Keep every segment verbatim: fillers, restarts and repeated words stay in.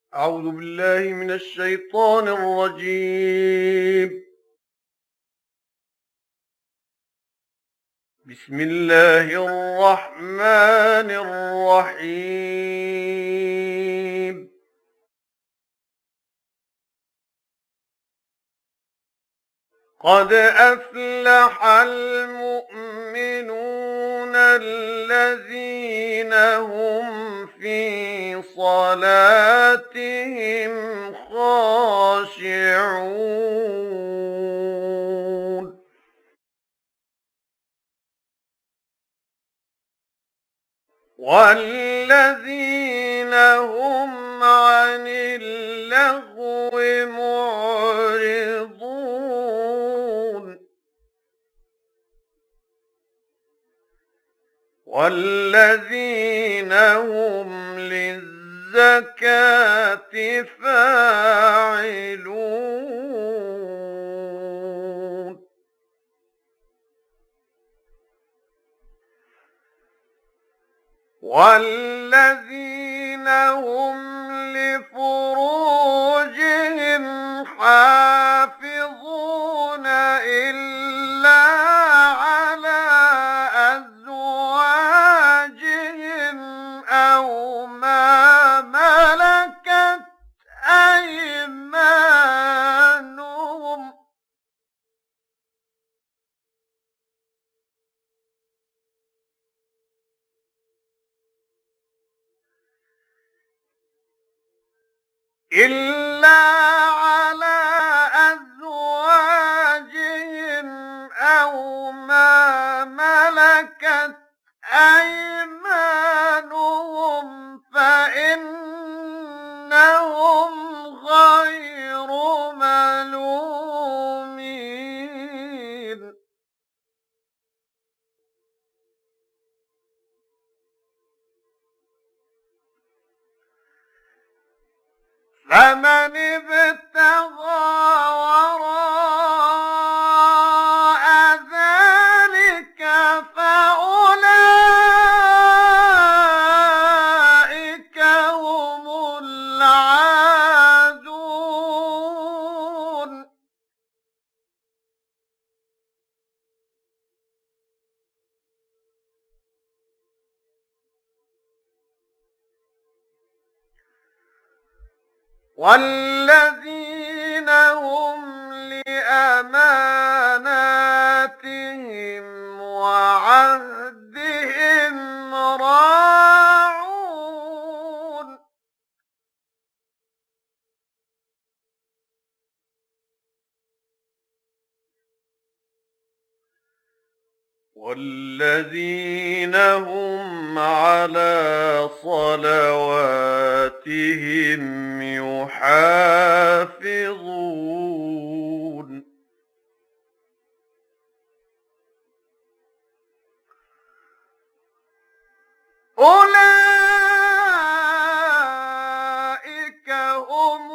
أعوذ بالله من الشيطان الرجيم. بسم الله الرحمن الرحيم. قد أفلح المؤمنون الذين هم في صلاتهم خاشعون والذين هم عن اللغو معرضون والذين هم للزكاة فاعلون والذين هم لفروجهم حافظون إلا على أزواجهم أو ما ملكت أيمانهم إلا على أزواجهم أو ما ملكت أيمانهم فإنهم غير ملومين فمن ابتغى وراء ذلك فأولئك هم العادون والذين هم لأماناتهم وعهدهم راعون والذين هم على صلواتهم يحافظون أولئك هم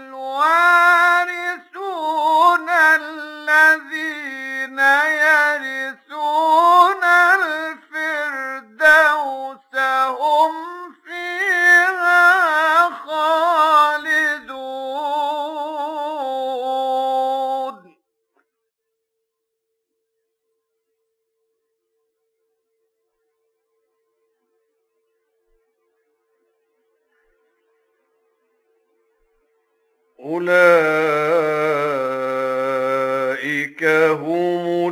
الوارثون الذين يرثون الفردوس هم فيها خالدون أولئك هم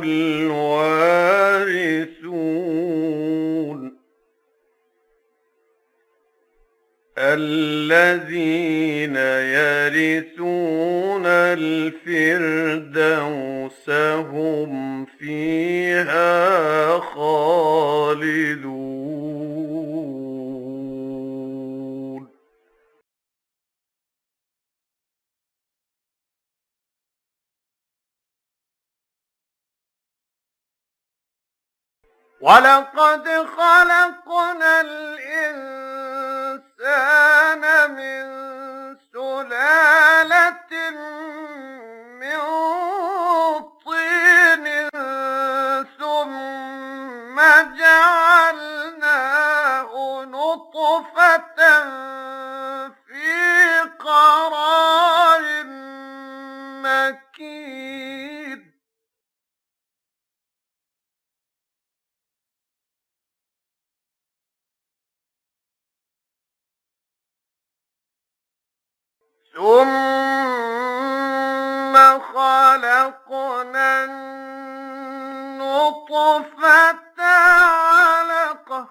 الوارثون الذين يرثون الفردوس هم فيها خالدون ولقد خلقنا الإنسان من سلالة من طين ثم جعلناه نطفة في ثم خلقنا النطفة علقة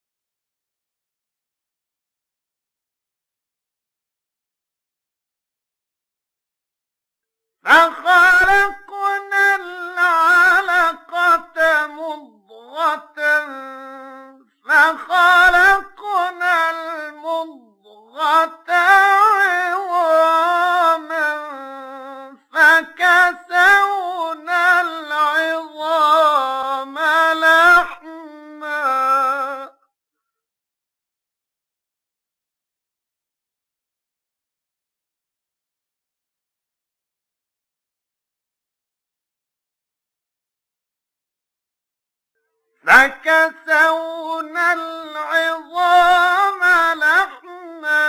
فخلقنا العلقة مضغة فخلقنا المضغة عظاما فكسونا العظام لحما فكسونا العظام لحما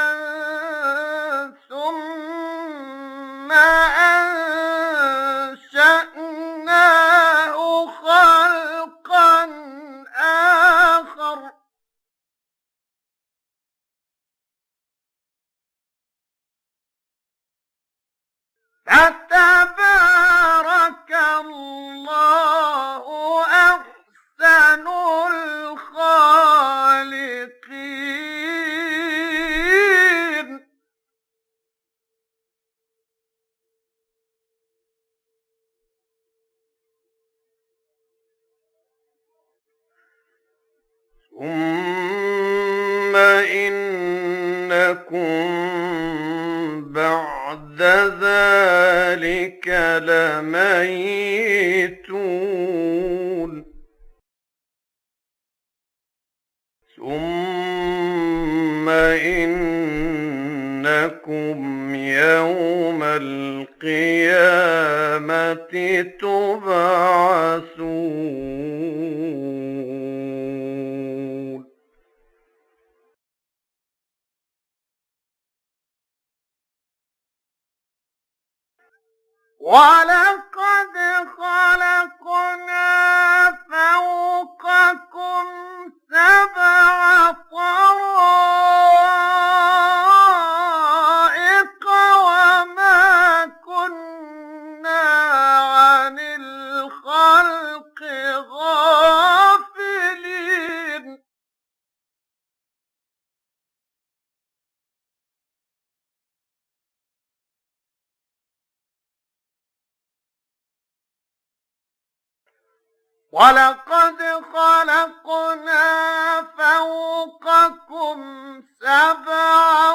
ثم أنشأناه خلقا آخر فتبارك الله أحسن الخالقين. ثم إنكم بعد ذلك لميتون ثم إنكم يوم القيامة تبعثون. ولقد خلقنا فوقكم سبع طرائق وما كنا عن الخلق غافلين. ولقد خلقنا فوقكم سبع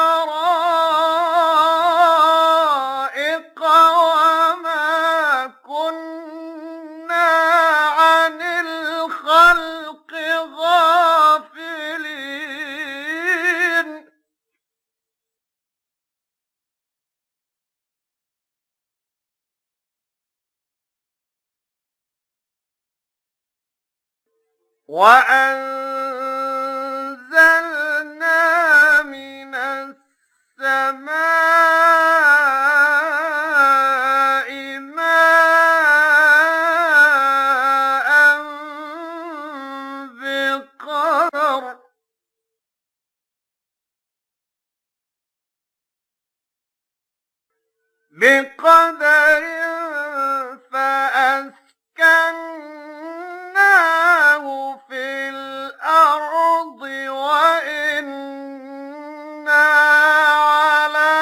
طرائق وما كنا عن الخلق غافلين. وأنزلنا من السماء ماء بقدر بقدر فأسكناه في الأرض وإنا على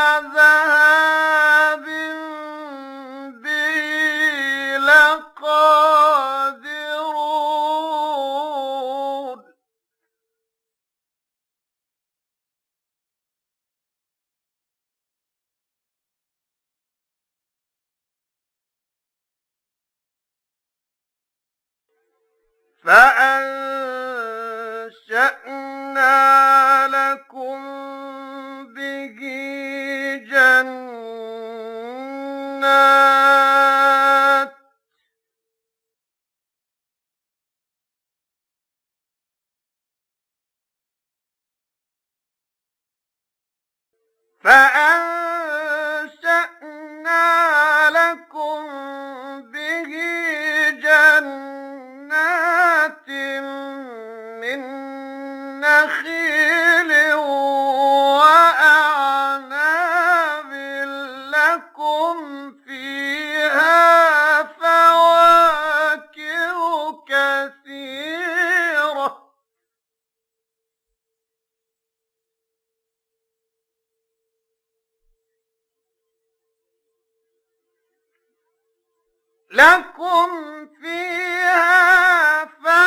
ذهاب به لقادرون. فأنشأنا لكم به جنات فأنشأنا لكم به جنات من نخيل وأعناب لكم فيها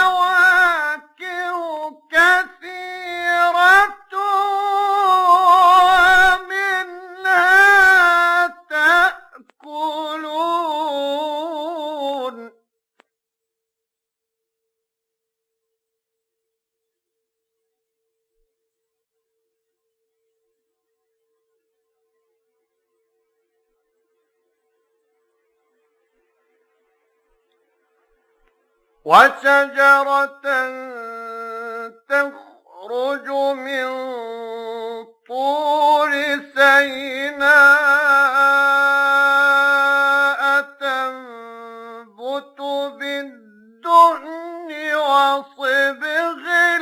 فواكه كثيرة ومنها تأكلون وشجرة تخرج من طور سيناء تنبت بالدهن وصبغ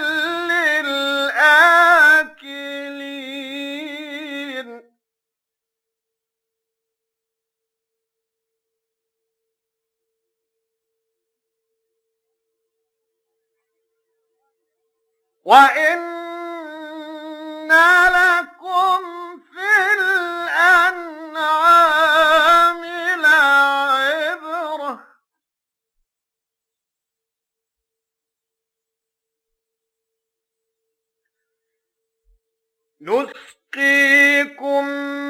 للآكلين وَإِنَّ لَكُمْ فِي الْأَنْعَامِ لَعِبْرَةً نُسْقِيكُم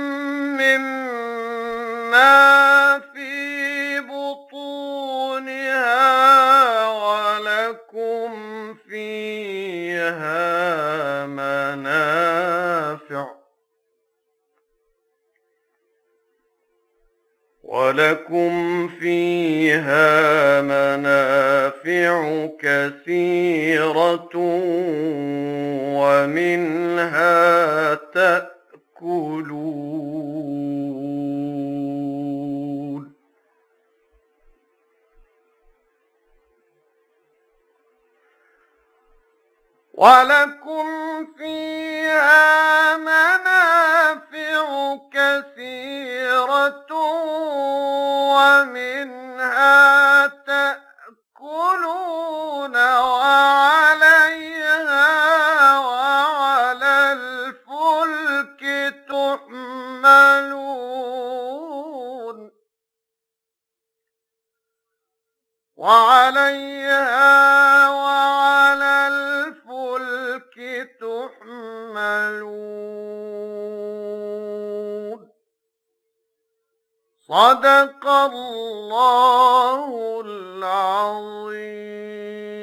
مِّمَّا فِي بُطُونِهَا وَلَكُمْ فِيهَا مَنَافِعُ وَلَكُمْ فِيهَا مَنَافِعُ كَثِيرَةٌ وَمِنْهَا تَأْكُلُونَ وَلَكُمْ فِيهَا مَنَافِعُ كَثِيرَةٌ وَمِنْهَا تَأْكُلُونَ وَعَلَيْهَا وَعَلَى الْفُلْكِ تُحْمَلُونَ وَعَلَيْهَا وَعَلَى الْفُلْكِ تُحْمَلُونَ صدق الله العظيم.